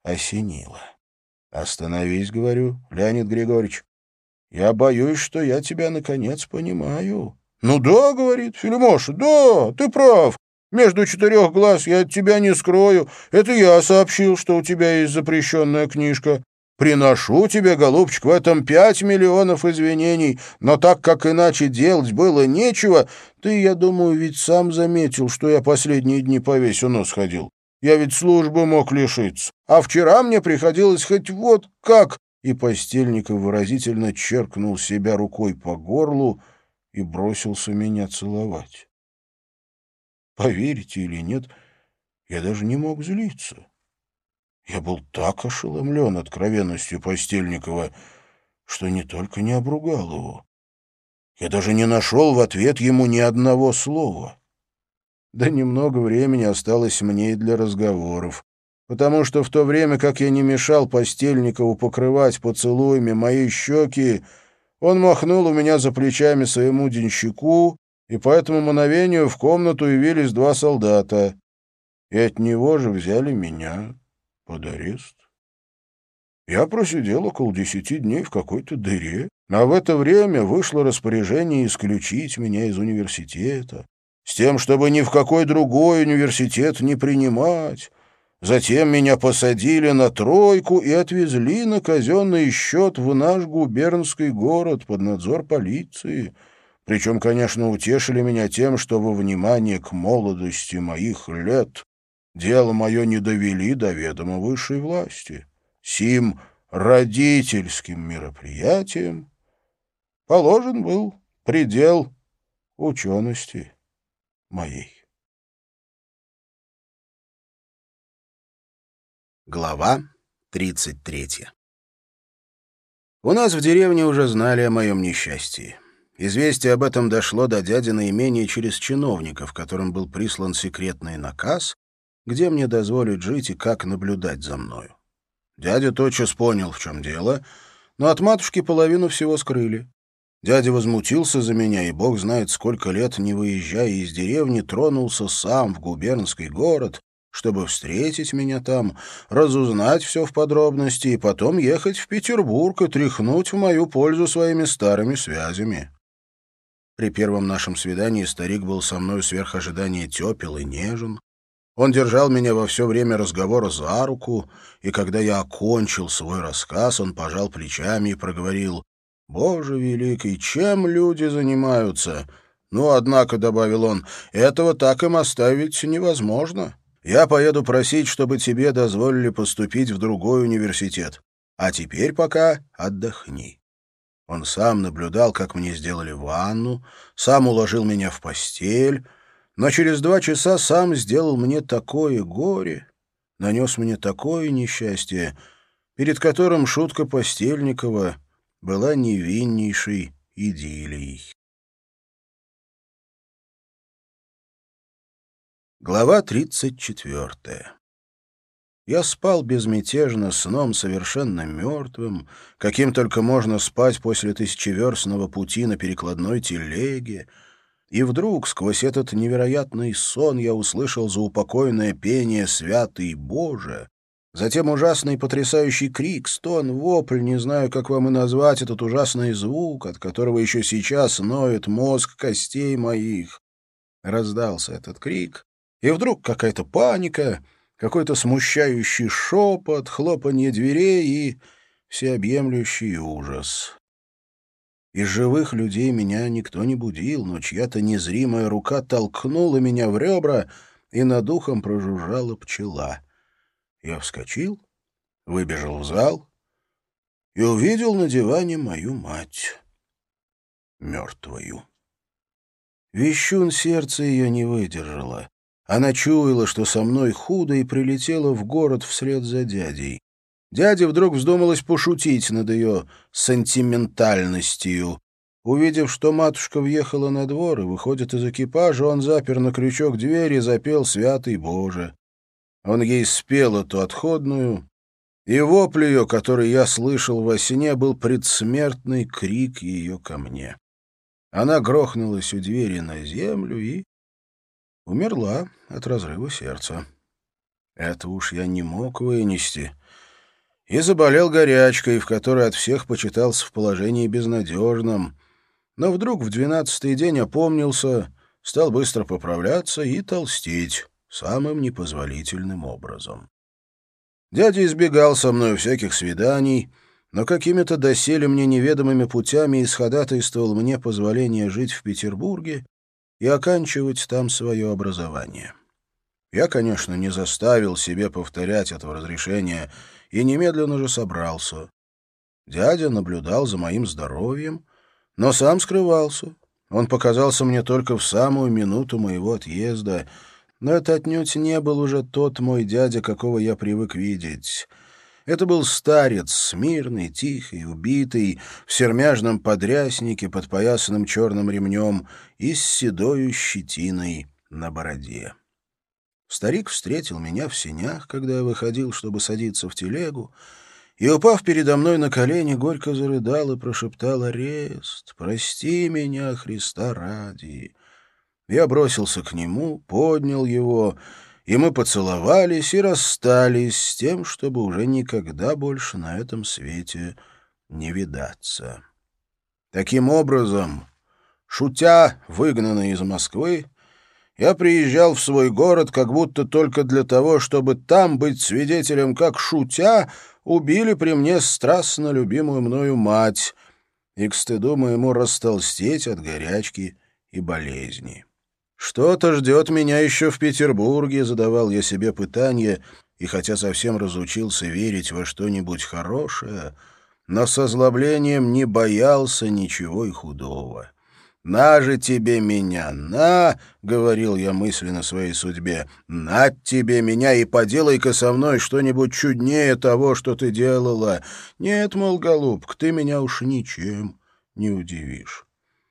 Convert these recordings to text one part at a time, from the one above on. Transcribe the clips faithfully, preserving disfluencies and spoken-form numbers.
осенило. «Остановись, — говорю, — Леонид Григорьевич. Я боюсь, что я тебя, наконец, понимаю». «Ну да, — говорит Филимоша, — да, ты прав. Между четырех глаз я от тебя не скрою. Это я сообщил, что у тебя есть запрещенная книжка. Приношу тебе, голубчик, в этом пять миллионов извинений, но так как иначе делать было нечего, ты, я думаю, ведь сам заметил, что я последние дни по весу нос ходил. Я ведь службы мог лишиться. А вчера мне приходилось хоть вот как...» И Постельников выразительно черкнул себя рукой по горлу и бросился меня целовать. Поверите или нет, я даже не мог злиться. Я был так ошеломлен откровенностью Постельникова, что не только не обругал его. Я даже не нашел в ответ ему ни одного слова. Да немного времени осталось мне и для разговоров, потому что в то время, как я не мешал Постельникову покрывать поцелуями мои щеки, он махнул у меня за плечами своему денщику, и по этому мановению в комнату явились два солдата, и от него же взяли меня под арест. Я просидел около десяти дней в какой-то дыре, а в это время вышло распоряжение исключить меня из университета, с тем, чтобы ни в какой другой университет не принимать. Затем меня посадили на тройку и отвезли на казенный счет в наш губернский город под надзор полиции. Причем, конечно, утешили меня тем, что во внимание к молодости моих лет дело мое не довели до ведома высшей власти. Сим родительским мероприятием положен был предел учености моей. Глава тридцать третья. У нас в деревне уже знали о моем несчастье. Известие об этом дошло до дядиного имения через чиновников, которым был прислан секретный наказ, где мне дозволят жить и как наблюдать за мною. Дядя тотчас понял, в чем дело, но от матушки половину всего скрыли. Дядя возмутился за меня, и бог знает, сколько лет, не выезжая из деревни, тронулся сам в губернский город, чтобы встретить меня там, разузнать все в подробности и потом ехать в Петербург и тряхнуть в мою пользу своими старыми связями. При первом нашем свидании старик был со мной сверх ожидания тепел и нежен. Он держал меня во все время разговора за руку, и когда я окончил свой рассказ, он пожал плечами и проговорил: «Боже великий, чем люди занимаются? Ну, однако, — добавил он, — этого так им оставить невозможно. Я поеду просить, чтобы тебе дозволили поступить в другой университет. А теперь пока отдохни». Он сам наблюдал, как мне сделали ванну, сам уложил меня в постель, но через два часа сам сделал мне такое горе, нанес мне такое несчастье, перед которым шутка Постельникова была невиннейшей идиллией. Глава тридцать четвертая. Я спал безмятежно сном совершенно мертвым, каким только можно спать после тысячеверстного пути на перекладной телеге, и вдруг сквозь этот невероятный сон я услышал заупокойное пение «Святый Боже», затем ужасный потрясающий крик, стон, вопль, не знаю, как вам и назвать этот ужасный звук, от которого еще сейчас ноет мозг костей моих. Раздался этот крик, и вдруг какая-то паника, какой-то смущающий шепот, хлопанье дверей и всеобъемлющий ужас. Из живых людей меня никто не будил, но чья-то незримая рука толкнула меня в ребра, и над ухом прожужжала пчела. Я вскочил, выбежал в зал и увидел на диване мою мать, мертвую. Вещун сердце ее не выдержало. Она чуяла, что со мной худо, и прилетела в город вслед за дядей. Дяде вдруг вздумалось пошутить над ее сентиментальностью. Увидев, что матушка въехала на двор и выходит из экипажа, он запер на крючок дверь и запел «Святый Боже». Он ей спел эту отходную, и вопль ее, который я слышал во сне, был предсмертный крик ее ко мне. Она грохнулась у двери на землю и умерла от разрыва сердца. Это уж я не мог вынести. и заболел горячкой, в которой от всех почитался в положении безнадежном. Но вдруг в двенадцатый день опомнился, стал быстро поправляться и толстеть самым непозволительным образом. Дядя избегал со мной всяких свиданий, но какими-то доселе мне неведомыми путями исходатайствовал мне позволение жить в Петербурге и оканчивать там свое образование. Я, конечно, не заставил себе повторять этого разрешения и немедленно же собрался. Дядя наблюдал за моим здоровьем, но сам скрывался. Он показался мне только в самую минуту моего отъезда, но это отнюдь не был уже тот мой дядя, какого я привык видеть. Это был старец, смирный, тихий, убитый, в сермяжном подряснике, подпоясанном черным ремнем и с седою щетиной на бороде. Старик встретил меня в сенях, когда я выходил, чтобы садиться в телегу, и, упав передо мной на колени, горько зарыдал и прошептал: «Арест, прости меня, Христа ради». Я бросился к нему, поднял его, и мы поцеловались и расстались с тем, чтобы уже никогда больше на этом свете не видаться. Таким образом, шутя, выгнанный из Москвы, я приезжал в свой город как будто только для того, чтобы там быть свидетелем, как, шутя, убили при мне страстно любимую мною мать, и к стыду моему растолстеть от горячки и болезни. «Что-то ждет меня еще в Петербурге», — задавал я себе пытание, и хотя совсем разучился верить во что-нибудь хорошее, но с озлоблением не боялся ничего и худого. «На же тебе меня, на!» — говорил я мысленно своей судьбе. «На тебе меня и поделай-ка со мной что-нибудь чуднее того, что ты делала. Нет, мол, голубка, ты меня уж ничем не удивишь».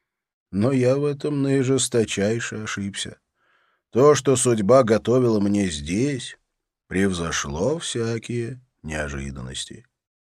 Но я в этом наижесточайше ошибся. То, что судьба готовила мне здесь, превзошло всякие неожиданности.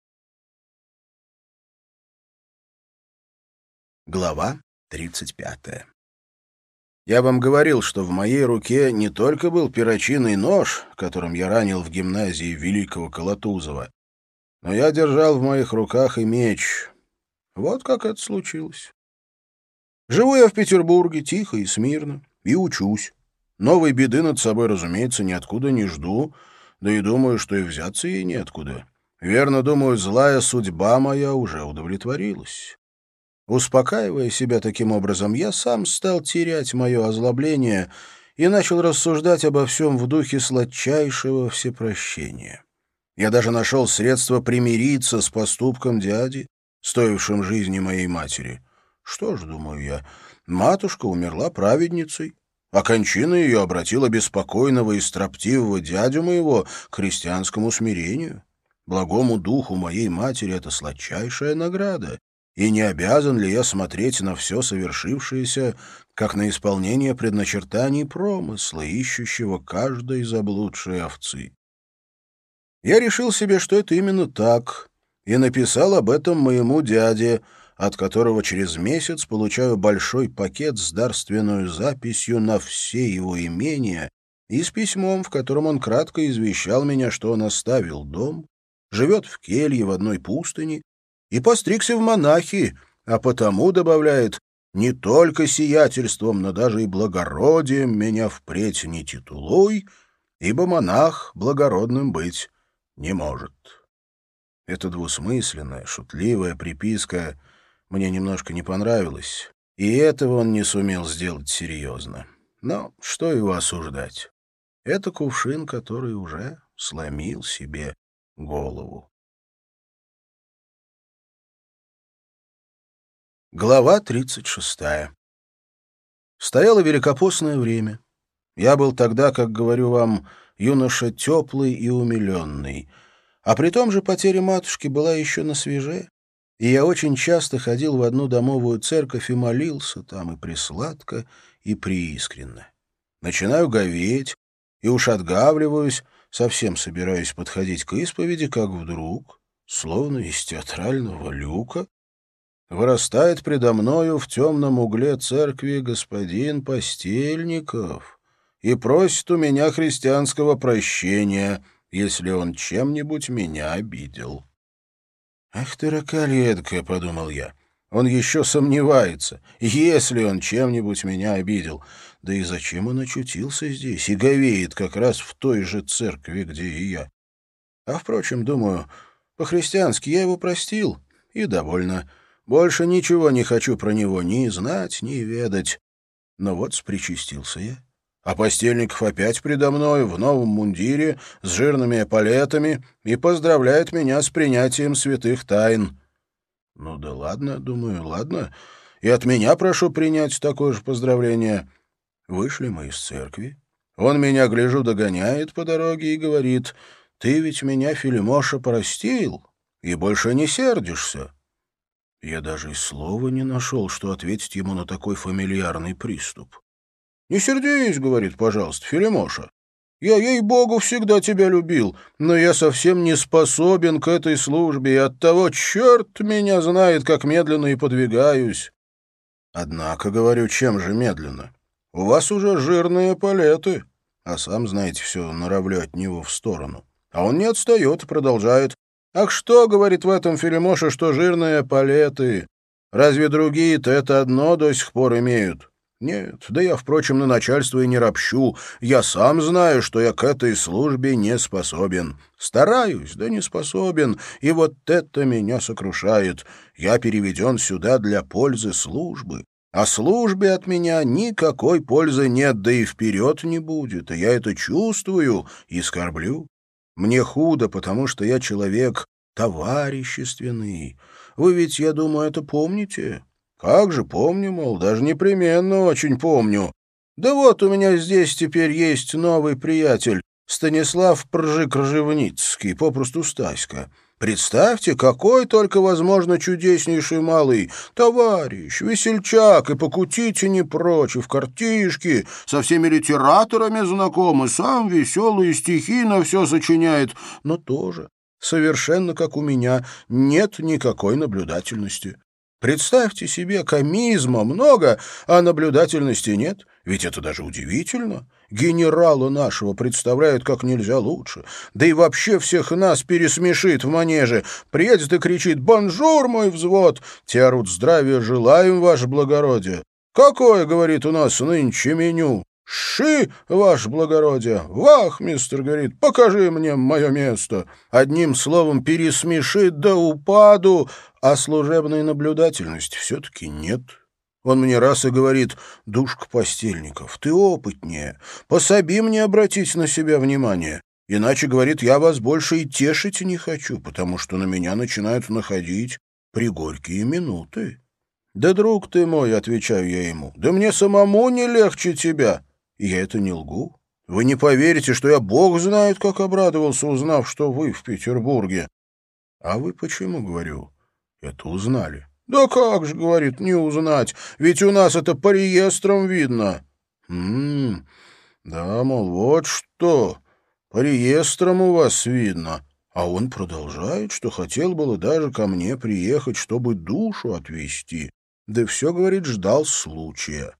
Глава тридцать пятая. Я вам говорил, что в моей руке не только был перочинный нож, которым я ранил в гимназии великого Колотузова, но я держал в моих руках и меч. Вот как это случилось. Живу я в Петербурге тихо и смирно, и учусь. Новой беды над собой, разумеется, ниоткуда не жду, да и думаю, что и взяться ей неоткуда. Верно, думаю, злая судьба моя уже удовлетворилась. Успокаивая себя таким образом, я сам стал терять мое озлобление и начал рассуждать обо всем в духе сладчайшего всепрощения. Я даже нашел средство примириться с поступком дяди, стоившим жизни моей матери. Что ж, думаю я, матушка умерла праведницей, а кончина ее обратила беспокойного и строптивого дядю моего к христианскому смирению. Благому духу моей матери это сладчайшая награда, и не обязан ли я смотреть на все совершившееся, как на исполнение предначертаний промысла, ищущего каждой заблудшей овцы? Я решил себе, что это именно так, и написал об этом моему дяде, от которого через месяц получаю большой пакет с дарственную записью на все его имения и с письмом, в котором он кратко извещал меня, что он оставил дом, живет в келье в одной пустыне и постригся в монахи, а потому, добавляет, не только сиятельством, но даже и благородием меня впредь не титулуй, ибо монах благородным быть не может. Эта двусмысленная, шутливая приписка мне немножко не понравилась, и этого он не сумел сделать серьезно. Но что его осуждать? Это кувшин, который уже сломил себе голову. Глава тридцать шестая. Стояло великопостное время. Я был тогда, как говорю вам, юноша теплый и умиленный, а при том же потеря матушки была еще на свеже, и я очень часто ходил в одну домовую церковь и молился там и присладко, и приискренно. Начинаю говеть, и уж отгавливаюсь, совсем собираюсь подходить к исповеди, как вдруг, словно из театрального люка, вырастает предо мною в темном угле церкви господин Постельников и просит у меня христианского прощения если он чем-нибудь меня обидел». «Ах ты, раколетка», — подумал я, — «он еще сомневается, если он чем-нибудь меня обидел. Да и зачем он очутился здесь и говеет как раз в той же церкви, где и я? А, впрочем, думаю, по-христиански я его простил, и довольно. Больше ничего не хочу про него ни знать, ни ведать». Но вот спричастился я. А Постельников опять предо мной в новом мундире с жирными эполетами и поздравляет меня с принятием святых тайн. Ну да ладно, думаю, ладно. И от меня прошу принять такое же поздравление. Вышли мы из церкви. Он меня, гляжу, догоняет по дороге и говорит: «Ты ведь меня, Филимоша, простил и больше не сердишься». Я даже и слова не нашел, что ответить ему на такой фамильярный приступ. «Не сердись, — говорит, — пожалуйста, Филимоша. Я, ей-богу, всегда тебя любил, но я совсем не способен к этой службе, и оттого черт меня знает, как медленно и подвигаюсь». «Однако, — говорю, — чем же медленно? У вас уже жирные палеты, а сам, знаете, все норовлю от него в сторону». А он не отстает и продолжает: «Ах что, — говорит, — в этом, Филимоша, что жирные палеты? Разве другие-то это одно до сих пор имеют? Нет, да я, впрочем, на начальство и не ропщу. Я сам знаю, что я к этой службе не способен. Стараюсь, да не способен, и вот это меня сокрушает. Я переведен сюда для пользы службы, а службе от меня никакой пользы нет, да и вперед не будет, и я это чувствую и скорблю. Мне худо, потому что я человек товарищественный. Вы ведь, я думаю, это помните?» «Как же помню, мол, даже непременно очень помню. Да вот у меня здесь теперь есть новый приятель, Станислав Пржик-Ржевницкий, попросту Стаська. Представьте, какой только, возможно, чудеснейший малый товарищ, весельчак, и покутить и не прочь, и в картишки, со всеми литераторами знакомы, сам веселые стихи на все сочиняет, но тоже, совершенно как у меня, нет никакой наблюдательности». Представьте себе, комизма много, а наблюдательности нет. Ведь это даже удивительно. Генерала нашего представляют как нельзя лучше. Да и вообще всех нас пересмешит в манеже. Приедет и кричит: «Бонжур, мой взвод!» Те орут: «Здравия желаем, ваше благородие!» «Какое, — говорит, — у нас нынче меню?» «Ши, ваше благородие! Вахмистр, — говорит, — покажи мне мое место!» Одним словом, пересмешит до упаду, а служебной наблюдательности все-таки нет. Он мне раз и говорит: «Душка Постельников, ты опытнее, пособи мне обратить на себя внимание. Иначе, — говорит, — я вас больше и тешить не хочу, потому что на меня начинают находить пригорькие минуты». «Да, друг ты мой, — отвечаю я ему, — да мне самому не легче тебя». И я это не лгу. Вы не поверите, что я, бог знает, как обрадовался, узнав, что вы в Петербурге. «А вы почему, — говорю, — это узнали?» «Да как же, — говорит, — не узнать, ведь у нас это по реестрам видно». «М-м, да, мол, вот что, по реестрам у вас видно». А он продолжает, что хотел было даже ко мне приехать, чтобы душу отвезти. Да все, — говорит, — ждал случая.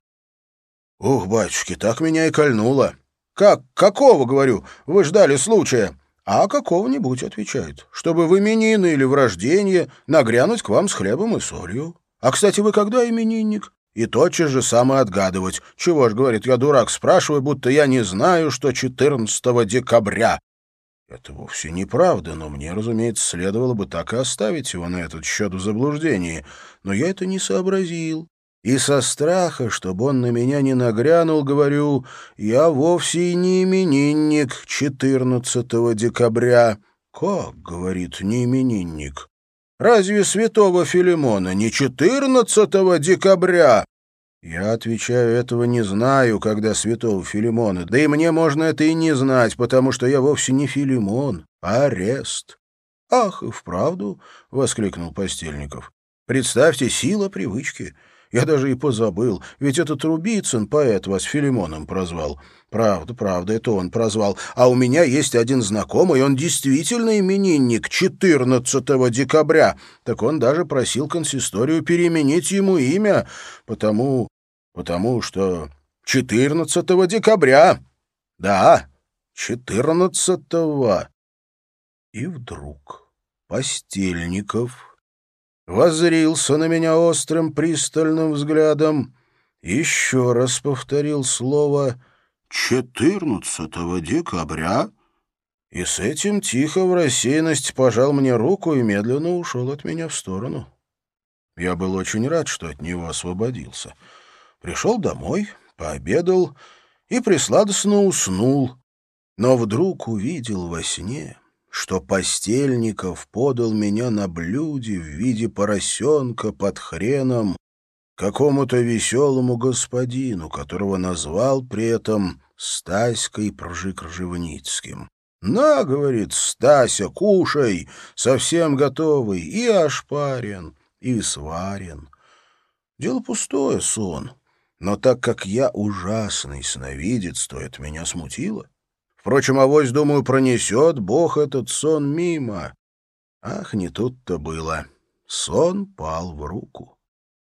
Ух, батюшки, так меня и кольнуло. «Как? Какого, — говорю, — вы ждали случая?» «А какого-нибудь, — отвечает, — чтобы в именины или в рожденье нагрянуть к вам с хлебом и солью. А, кстати, вы когда именинник?» И тотчас же сам и отгадывать. «Чего ж, — говорит, — я дурак, спрашиваю, будто я не знаю, что четырнадцатого декабря». Это вовсе неправда, но мне, разумеется, следовало бы так и оставить его на этот счет в заблуждении. Но я это не сообразил. И со страха, чтобы он на меня не нагрянул, говорю: «Я вовсе и не именинник четырнадцатого декабря». «Как, — говорит, — не именинник? Разве святого Филимона не четырнадцатого декабря?» Я отвечаю: этого не знаю, когда святого Филимона, да и мне можно это и не знать, потому что я вовсе не Филимон, а Арест. «Ах, и вправду, — воскликнул Постельников, — представьте, сила привычки. Я даже и позабыл, ведь это Трубицын, поэт, вас Филимоном прозвал. Правда, правда, это он прозвал. А у меня есть один знакомый, он действительно именинник четырнадцатого декабря. Так он даже просил консисторию переменить ему имя, потому... потому что четырнадцатого декабря. Да, четырнадцатого. И вдруг Постельников воззрился на меня острым пристальным взглядом, еще раз повторил слово четырнадцатого декабря и с этим тихо в рассеянность пожал мне руку и медленно ушел от меня в сторону. Я был очень рад, что от него освободился. Пришел домой, пообедал и присладостно уснул, но вдруг увидел во сне, что Постельников подал меня на блюде в виде поросенка под хреном какому-то веселому господину, которого назвал при этом Стаськой Пржик-Ржевницким. «На, — говорит, — Стася, кушай, совсем готовый, и ошпарен, и сварен». Дело пустое, сон, но так как я ужасный сновидец, то это меня смутило. Впрочем, авось, думаю, пронесет Бог этот сон мимо. Ах, не тут-то было. Сон пал в руку.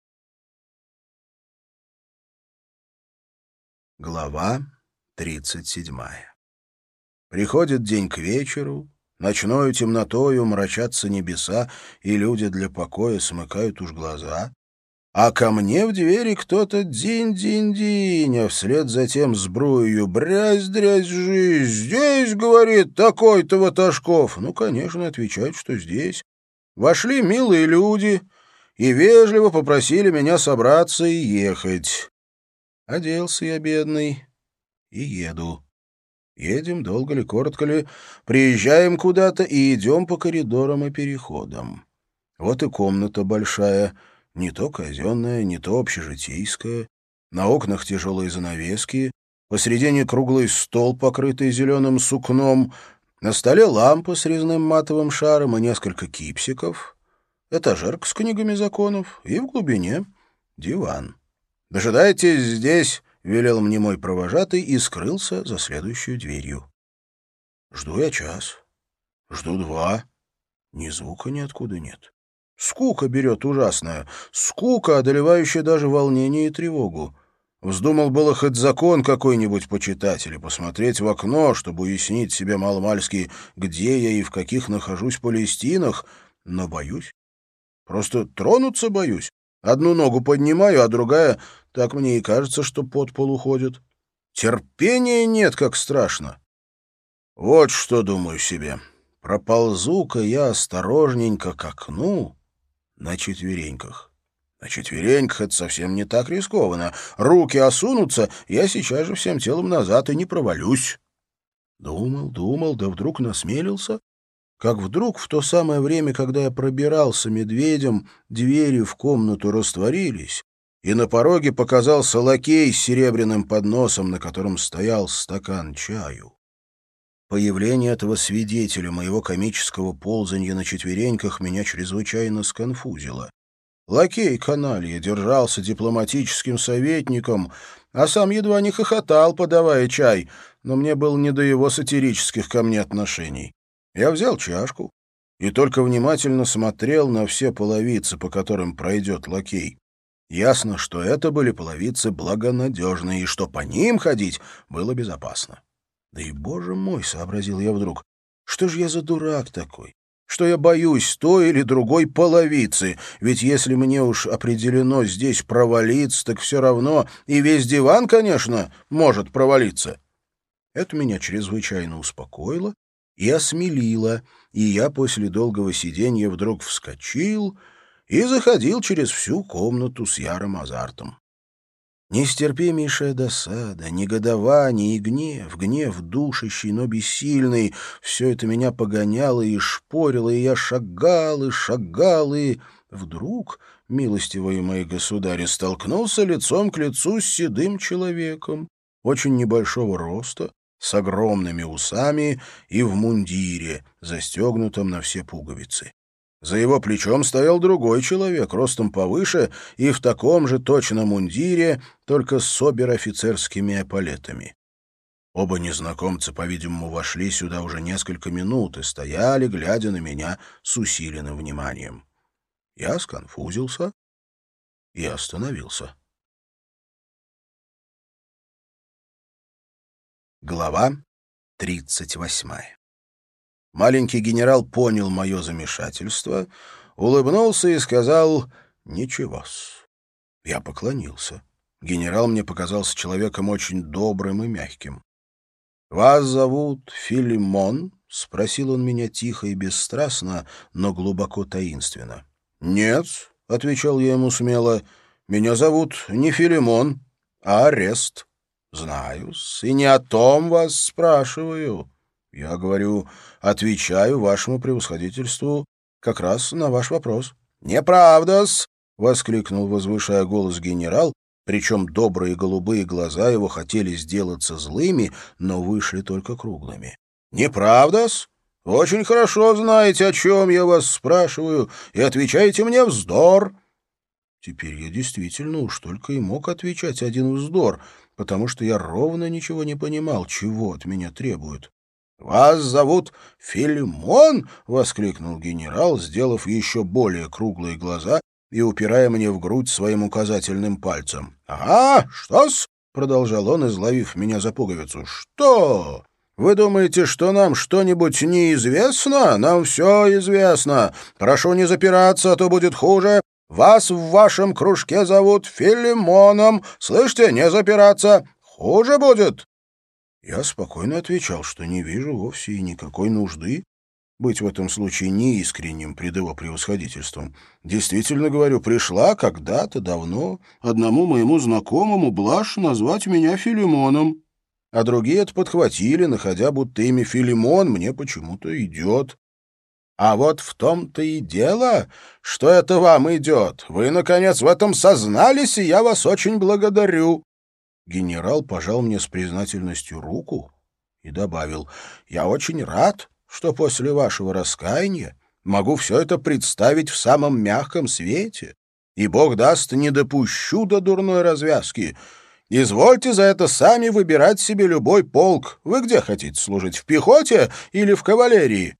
Глава тридцать седьмая. Приходит день к вечеру, ночною темнотою мрачатся небеса, и люди для покоя смыкают уж глаза, а ко мне в двери кто-то динь-динь-динь, а вслед за тем сбруею брязь-дрязь жизнь. «Здесь, — говорит, — такой-то Ваташков». Ну, конечно, отвечают, что здесь. Вошли милые люди и вежливо попросили меня собраться и ехать. Оделся я, бедный, и еду. Едем, долго ли, коротко ли, приезжаем куда-то и идем по коридорам и переходам. Вот и комната большая, не то казенная, не то общежитейская. На окнах тяжелые занавески, посредине круглый стол, покрытый зеленым сукном, на столе лампа с резным матовым шаром и несколько кипсиков, этажерка с книгами законов и в глубине диван. «Дожидайтесь здесь», — велел мне мой провожатый и скрылся за следующую дверью. Жду я час, жду два, ни звука ниоткуда нет. Скука берет ужасная, скука, одолевающая даже волнение и тревогу. Вздумал было хоть закон какой-нибудь почитать или посмотреть в окно, чтобы уяснить себе маломальски, где я и в каких нахожусь Палестинах, но боюсь. Просто тронуться боюсь. Одну ногу поднимаю, а другая, так мне и кажется, что под пол уходит. Терпения нет, как страшно. Вот что думаю себе. Проползу-ка я осторожненько к окну на четвереньках. На четвереньках это совсем не так рискованно. Руки осунутся, я сейчас же всем телом назад и не провалюсь. Думал, думал, да вдруг насмелился. Как вдруг в то самое время, когда я пробирался медведем, двери в комнату растворились, и на пороге показался лакей с серебряным подносом, на котором стоял стакан чаю. Появление этого свидетеля моего комического ползанья на четвереньках меня чрезвычайно сконфузило. Лакей каналья держался дипломатическим советником, а сам едва не хохотал, подавая чай, но мне было не до его сатирических ко мне отношений. Я взял чашку и только внимательно смотрел на все половицы, по которым пройдет лакей. Ясно, что это были половицы благонадежные, и что по ним ходить было безопасно. Да и, боже мой, — сообразил я вдруг, — что ж я за дурак такой? Что я боюсь той или другой половицы, ведь если мне уж определено здесь провалиться, так все равно и весь диван, конечно, может провалиться. Это меня чрезвычайно успокоило и осмелило, и я после долгого сиденья вдруг вскочил и заходил через всю комнату с ярым азартом. Нестерпимейшая досада, негодование и гнев, гнев душащий, но бессильный — все это меня погоняло и шпорило, и я шагал и шагал, и вдруг, милостивые мои государи, столкнулся лицом к лицу с седым человеком, очень небольшого роста, с огромными усами и в мундире, застегнутом на все пуговицы. За его плечом стоял другой человек, ростом повыше и в таком же точно мундире, только с обер-офицерскими эполетами. Оба незнакомца, по-видимому, вошли сюда уже несколько минут и стояли, глядя на меня с усиленным вниманием. Я сконфузился и остановился. Глава тридцать восьмая. Маленький генерал понял мое замешательство, улыбнулся и сказал «Ничего-с». Я поклонился. Генерал мне показался человеком очень добрым и мягким. «Вас зовут Филимон?» — спросил он меня тихо и бесстрастно, но глубоко таинственно. «Нет», — отвечал я ему смело, — «меня зовут не Филимон, а Арест». «Знаю-с, и не о том вас спрашиваю». Я говорю, отвечаю вашему превосходительству как раз на ваш вопрос. «Неправда-с!» — воскликнул, возвышая голос генерал, причем добрые голубые глаза его хотели сделаться злыми, но вышли только круглыми. «Неправда-с? Очень хорошо знаете, о чем я вас спрашиваю, и отвечаете мне вздор». Теперь я действительно уж только и мог отвечать один вздор, потому что я ровно ничего не понимал, чего от меня требуют. «Вас зовут Филимон?» — воскликнул генерал, сделав еще более круглые глаза и упирая мне в грудь своим указательным пальцем. «Ага, что-с?» — продолжал он, изловив меня за пуговицу. «Что? Вы думаете, что нам что-нибудь неизвестно? Нам все известно. Прошу не запираться, а то будет хуже. Вас в вашем кружке зовут Филимоном. Слышите, не запираться. Хуже будет». Я спокойно отвечал, что не вижу вовсе и никакой нужды быть в этом случае неискренним пред его превосходительством. Действительно говорю, пришла когда-то давно одному моему знакомому блажь назвать меня Филимоном, а другие это подхватили, находя, будто имя Филимон мне почему-то идет. А вот в том-то и дело, что это вам идет. Вы, наконец, в этом сознались, и я вас очень благодарю. Генерал пожал мне с признательностью руку и добавил, «Я очень рад, что после вашего раскаяния могу все это представить в самом мягком свете, и, Бог даст, не допущу до дурной развязки. Извольте за это сами выбирать себе любой полк. Вы где хотите служить, в пехоте или в кавалерии?»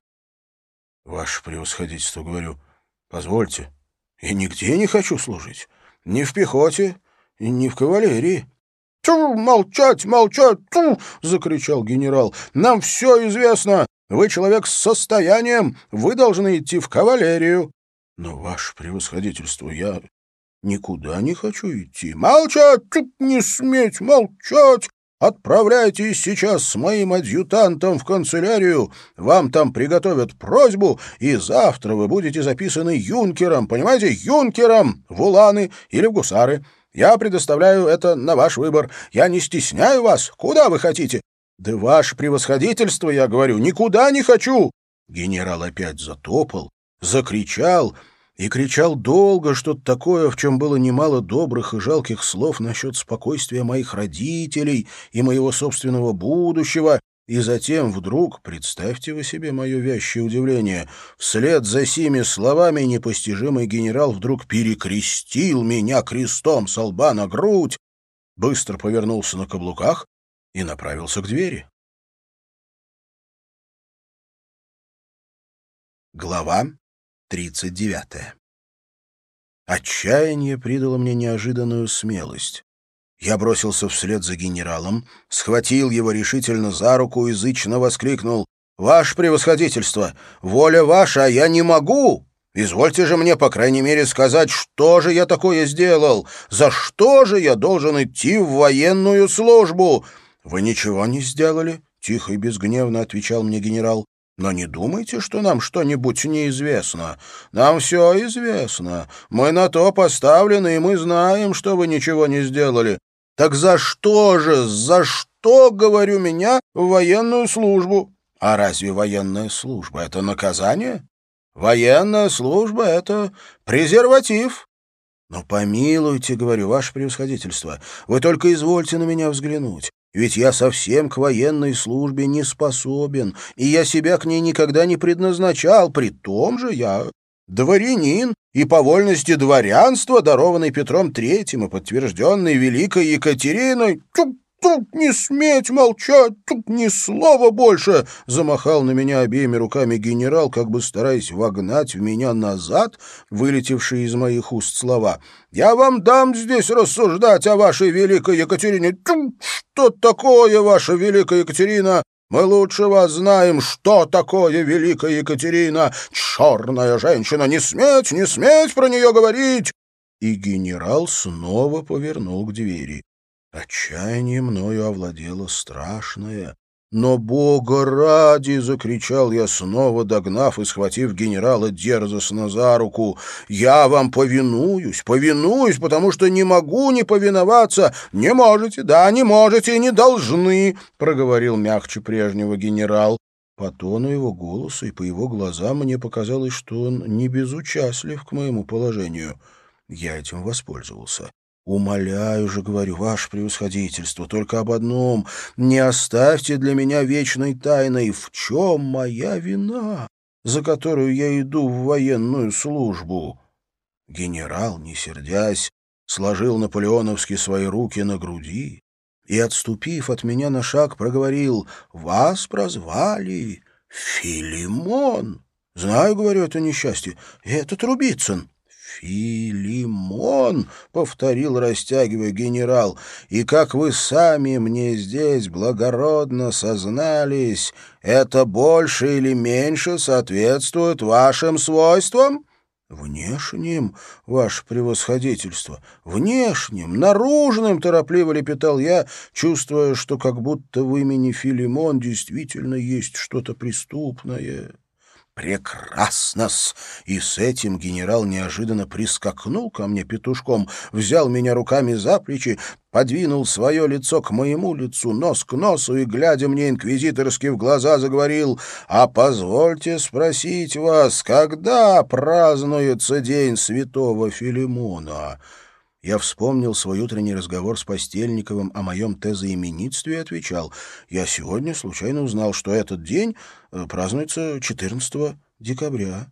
«Ваше превосходительство, — говорю, — позвольте, я нигде не хочу служить, ни в пехоте, ни в кавалерии». «Тьфу, молчать, молчать, тьфу!» — закричал генерал. «Нам все известно. Вы человек с состоянием. Вы должны идти в кавалерию». «Но, ваше превосходительство, я никуда не хочу идти». «Молчать! Тьфу, не сметь молчать! Отправляйтесь сейчас с моим адъютантом в канцелярию. Вам там приготовят просьбу, и завтра вы будете записаны юнкером, понимаете, юнкером в уланы или в гусары. Я предоставляю это на ваш выбор. Я не стесняю вас. Куда вы хотите?» «Да ваше превосходительство, я говорю, никуда не хочу!» Генерал опять затопал, закричал и кричал долго что-то такое, в чем было немало добрых и жалких слов насчет спокойствия моих родителей и моего собственного будущего. И затем вдруг, представьте вы себе мое вящее удивление, вслед за сими словами непостижимый генерал вдруг перекрестил меня крестом со лба на грудь, быстро повернулся на каблуках и направился к двери. Глава тридцать девятая. Отчаяние придало мне неожиданную смелость. Я бросился вслед за генералом, схватил его решительно за руку и зычно воскликнул: «Ваше превосходительство! Воля ваша, а я не могу! Извольте же мне, по крайней мере, сказать, что же я такое сделал? За что же я должен идти в военную службу?» «Вы ничего не сделали», — тихо и безгневно отвечал мне генерал. «Но не думайте, что нам что-нибудь неизвестно. Нам все известно. Мы на то поставлены, и мы знаем, что вы ничего не сделали. Так за что же, за что, говорю, меня в военную службу? А разве военная служба — это наказание? Военная служба — это презерватив. Но помилуйте, говорю, ваше превосходительство, вы только извольте на меня взглянуть. Ведь я совсем к военной службе не способен, и я себя к ней никогда не предназначал. При том же я дворянин, и по вольности дворянства, дарованный Петром Третьим и подтвержденный Великой Екатериной. Тут, тут не сметь молчать, тут ни слова больше!» Замахал на меня обеими руками генерал, как бы стараясь вогнать в меня назад вылетевшие из моих уст слова. «Я вам дам здесь рассуждать о вашей Великой Екатерине. Тьфу, что такое ваша Великая Екатерина? Мы лучше вас знаем, что такое великая Екатерина. Черная женщина, не сметь, не сметь про нее говорить!» И генерал снова повернул к двери. Отчаяние мною овладело страшное. «Но, Бога ради!» — закричал я, снова догнав и схватив генерала дерзостно за руку. «Я вам повинуюсь, повинуюсь, потому что не могу не повиноваться!» «Не можете, да, не можете и не должны!» — проговорил мягче прежнего генерал. По тону его голоса и по его глазам мне показалось, что он не безучастлив к моему положению. Я этим воспользовался. «Умоляю же, — говорю, — ваше превосходительство, только об одном. Не оставьте для меня вечной тайной, в чем моя вина, за которую я иду в военную службу». Генерал, не сердясь, сложил наполеоновски свои руки на груди и, отступив от меня на шаг, проговорил: «Вас прозвали Филимон». «Знаю, — говорю, — это несчастье. Это Трубицын». «Филимон», — повторил, растягивая генерал, «и как вы сами мне здесь благородно сознались, это больше или меньше соответствует вашим свойствам?» «Внешним, ваше превосходительство, внешним, наружным», — торопливо лепетал я, чувствуя, что как будто в имени Филимон действительно есть что-то преступное. «Прекрасно-с!» И с этим генерал неожиданно прискакнул ко мне петушком, взял меня руками за плечи, подвинул свое лицо к моему лицу, нос к носу и, глядя мне инквизиторски в глаза, заговорил: «А позвольте спросить вас, когда празднуется день святого Филимона?» Я вспомнил свой утренний разговор с Постельниковым о моем тезоименитстве и отвечал: «Я сегодня случайно узнал, что этот день празднуется четырнадцатого декабря».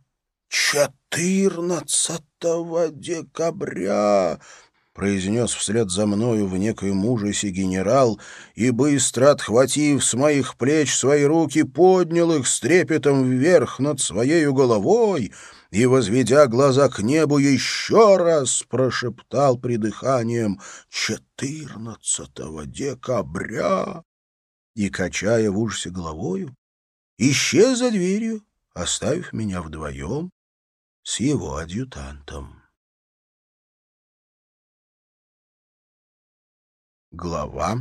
«четырнадцатого декабря!» — произнес вслед за мною в некоем ужасе генерал и, быстро отхватив с моих плеч свои руки, поднял их с трепетом вверх над своею головой и, возведя глаза к небу, еще раз прошептал придыханием: «четырнадцатого декабря!» и, качая в ужасе головою, исчез за дверью, оставив меня вдвоем с его адъютантом. Глава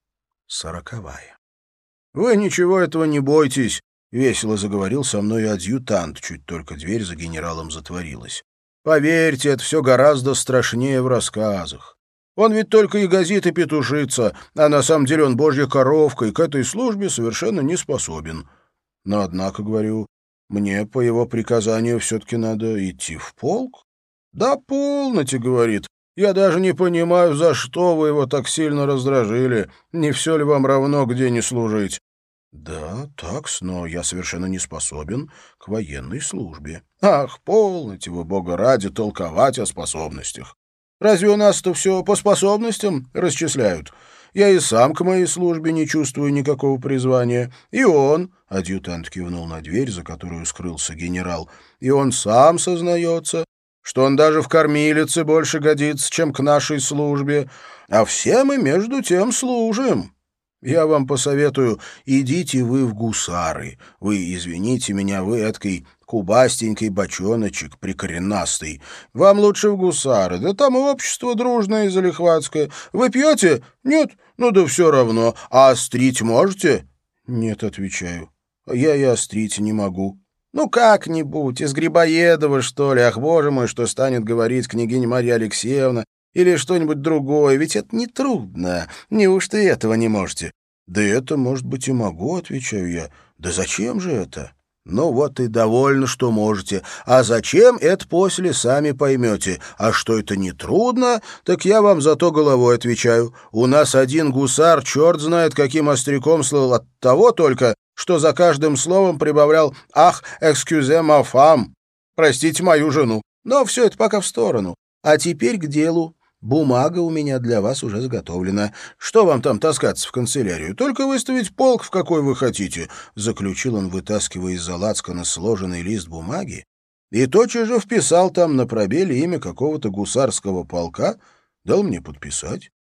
сороковая. «Вы ничего этого не бойтесь», — весело заговорил со мной адъютант, чуть только дверь за генералом затворилась. «Поверьте, это все гораздо страшнее в рассказах. Он ведь только и газет и петушится, а на самом деле он божья коровка и к этой службе совершенно не способен. Но, однако, говорю, мне по его приказанию все-таки надо идти в полк». «Да полноте, — говорит, — я даже не понимаю, за что вы его так сильно раздражили. Не все ли вам равно, где не служить?» «Да, такс, но я совершенно не способен к военной службе». «Ах, полноте вы, Бога ради, толковать о способностях. Разве у нас-то все по способностям расчисляют? Я и сам к моей службе не чувствую никакого призвания. И он, — адъютант кивнул на дверь, за которую скрылся генерал, — и он сам сознается, что он даже в кормилице больше годится, чем к нашей службе. А все мы между тем служим. Я вам посоветую, идите вы в гусары. Вы, извините меня, вы эткой кубастенький бочоночек прикоренастый. Вам лучше в гусары, да там и общество дружное и залихватское. Вы пьете? Нет? Ну да все равно. А острить можете? Нет, отвечаю. Я и острить не могу. Ну, как-нибудь, из Грибоедова, что ли? Ах, боже мой, что станет говорить княгиня Марья Алексеевна? Или что-нибудь другое, ведь это нетрудно. Неужто и этого не можете? Да это, может быть, и могу, отвечаю я. Да зачем же это? Ну вот и довольно, что можете. А зачем, это после сами поймете. А что это нетрудно, так я вам зато головой отвечаю. У нас один гусар, черт знает, каким остряком слыл, от того только, что за каждым словом прибавлял «Ах, экскюзе ма фам», простите мою жену. Но все это пока в сторону. А теперь к делу. Бумага у меня для вас уже заготовлена. Что вам там таскаться в канцелярию? Только выставить полк, в какой вы хотите, — заключил он, вытаскивая из-за лацкана сложенный лист бумаги, и тотчас же вписал там на пробеле имя какого-то гусарского полка, дал мне подписать.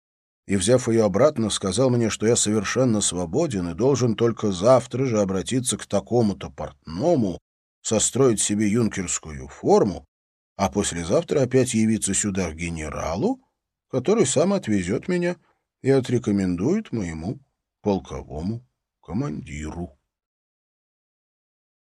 и, взяв ее обратно, сказал мне, что я совершенно свободен и должен только завтра же обратиться к такому-то портному, состроить себе юнкерскую форму, а послезавтра опять явиться сюда к генералу, который сам отвезет меня и отрекомендует моему полковому командиру.